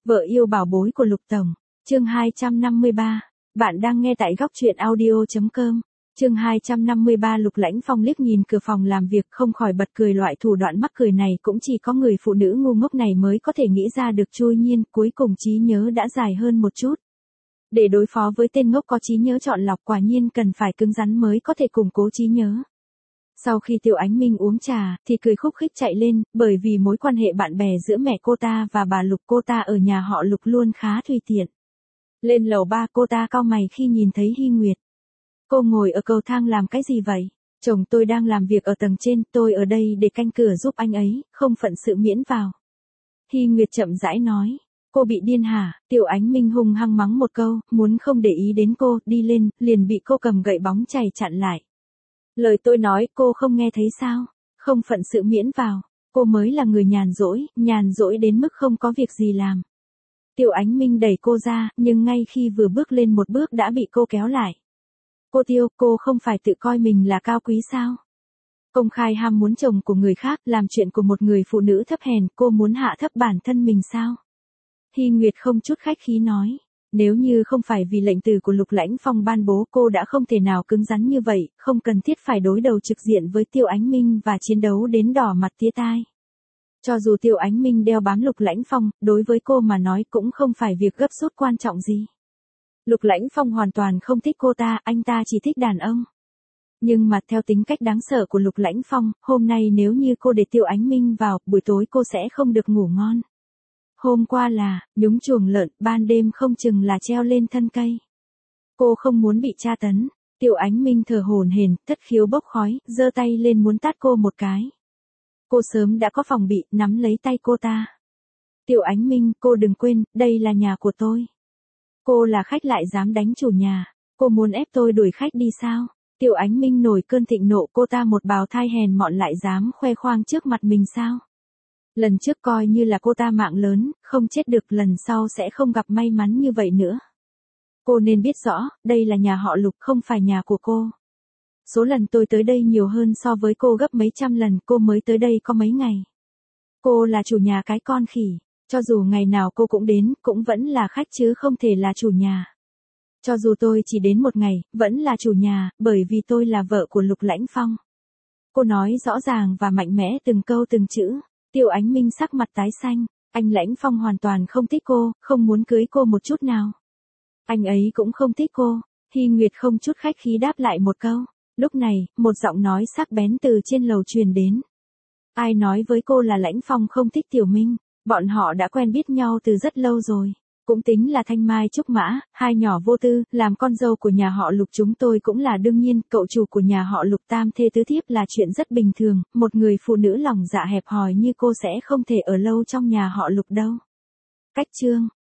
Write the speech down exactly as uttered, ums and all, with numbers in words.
Vợ yêu bảo bối của Lục Tổng, chương hai trăm năm mươi ba. Bạn đang nghe tại góc truyện audio.com. Chương hai trăm năm mươi ba. Lục Lãnh Phong liếc nhìn cửa phòng làm việc, không khỏi bật cười. Loại thủ đoạn mắc cười này cũng chỉ có người phụ nữ ngu ngốc này mới có thể nghĩ ra được. Chui nhiên, cuối cùng trí nhớ đã dài hơn một chút. Để đối phó với tên ngốc có trí nhớ chọn lọc, quả nhiên cần phải cứng rắn mới có thể củng cố trí nhớ. Sau khi Tiêu Ánh Minh uống trà, thì cười khúc khích chạy lên, bởi vì mối quan hệ bạn bè giữa mẹ cô ta và bà Lục, cô ta ở nhà họ Lục luôn khá tùy tiện. Lên lầu ba, cô ta cau mày khi nhìn thấy Hy Nguyệt. Cô ngồi ở cầu thang làm cái gì vậy? Chồng tôi đang làm việc ở tầng trên, tôi ở đây để canh cửa giúp anh ấy, không phận sự miễn vào. Hy Nguyệt chậm rãi nói. Cô bị điên hả? Tiêu Ánh Minh hung hăng mắng một câu, muốn không để ý đến cô, đi lên, liền bị cô cầm gậy bóng chày chặn lại. Lời tôi nói cô không nghe thấy sao? Không phận sự miễn vào, cô mới là người nhàn rỗi, nhàn rỗi đến mức không có việc gì làm. Tiêu Ánh Minh đẩy cô ra, nhưng ngay khi vừa bước lên một bước đã bị cô kéo lại. Cô Tiêu, cô không phải tự coi mình là cao quý sao? Công khai ham muốn chồng của người khác, làm chuyện của một người phụ nữ thấp hèn, cô muốn hạ thấp bản thân mình sao? Hy Nguyệt không chút khách khí nói. Nếu như không phải vì lệnh từ của Lục Lãnh Phong ban bố, cô đã không thể nào cứng rắn như vậy, không cần thiết phải đối đầu trực diện với Tiêu Ánh Minh và chiến đấu đến đỏ mặt tía tai. Cho dù Tiêu Ánh Minh đeo bám Lục Lãnh Phong, đối với cô mà nói cũng không phải việc gấp rút quan trọng gì. Lục Lãnh Phong hoàn toàn không thích cô ta, anh ta chỉ thích đàn ông. Nhưng mà theo tính cách đáng sợ của Lục Lãnh Phong, hôm nay nếu như cô để Tiêu Ánh Minh vào, buổi tối cô sẽ không được ngủ ngon. Hôm qua là, nhúng chuồng lợn, ban đêm không chừng là treo lên thân cây. Cô không muốn bị tra tấn. Tiêu Ánh Minh thở hổn hển, thất khiếu bốc khói, giơ tay lên muốn tát cô một cái. Cô sớm đã có phòng bị, nắm lấy tay cô ta. Tiêu Ánh Minh, cô đừng quên, đây là nhà của tôi. Cô là khách lại dám đánh chủ nhà. Cô muốn ép tôi đuổi khách đi sao? Tiêu Ánh Minh nổi cơn thịnh nộ, cô ta một bào thai hèn mọn lại dám khoe khoang trước mặt mình sao? Lần trước coi như là cô ta mạng lớn, không chết được, lần sau sẽ không gặp may mắn như vậy nữa. Cô nên biết rõ, đây là nhà họ Lục, không phải nhà của cô. Số lần tôi tới đây nhiều hơn so với cô gấp mấy trăm lần, cô mới tới đây có mấy ngày. Cô là chủ nhà cái con khỉ, cho dù ngày nào cô cũng đến, cũng vẫn là khách chứ không thể là chủ nhà. Cho dù tôi chỉ đến một ngày, vẫn là chủ nhà, bởi vì tôi là vợ của Lục Lãnh Phong. Cô nói rõ ràng và mạnh mẽ từng câu từng chữ. Tiêu Ánh Minh sắc mặt tái xanh, anh Lãnh Phong hoàn toàn không thích cô, không muốn cưới cô một chút nào. Anh ấy cũng không thích cô. Hy Nguyệt không chút khách khí đáp lại một câu. Lúc này, một giọng nói sắc bén từ trên lầu truyền đến. Ai nói với cô là Lãnh Phong không thích Tiểu Minh? Bọn họ đã quen biết nhau từ rất lâu rồi. Cũng tính là thanh mai trúc mã, hai nhỏ vô tư, làm con dâu của nhà họ Lục chúng tôi cũng là đương nhiên, cậu chủ của nhà họ Lục tam thê tứ thiếp là chuyện rất bình thường, một người phụ nữ lòng dạ hẹp hòi như cô sẽ không thể ở lâu trong nhà họ Lục đâu. Cách chương,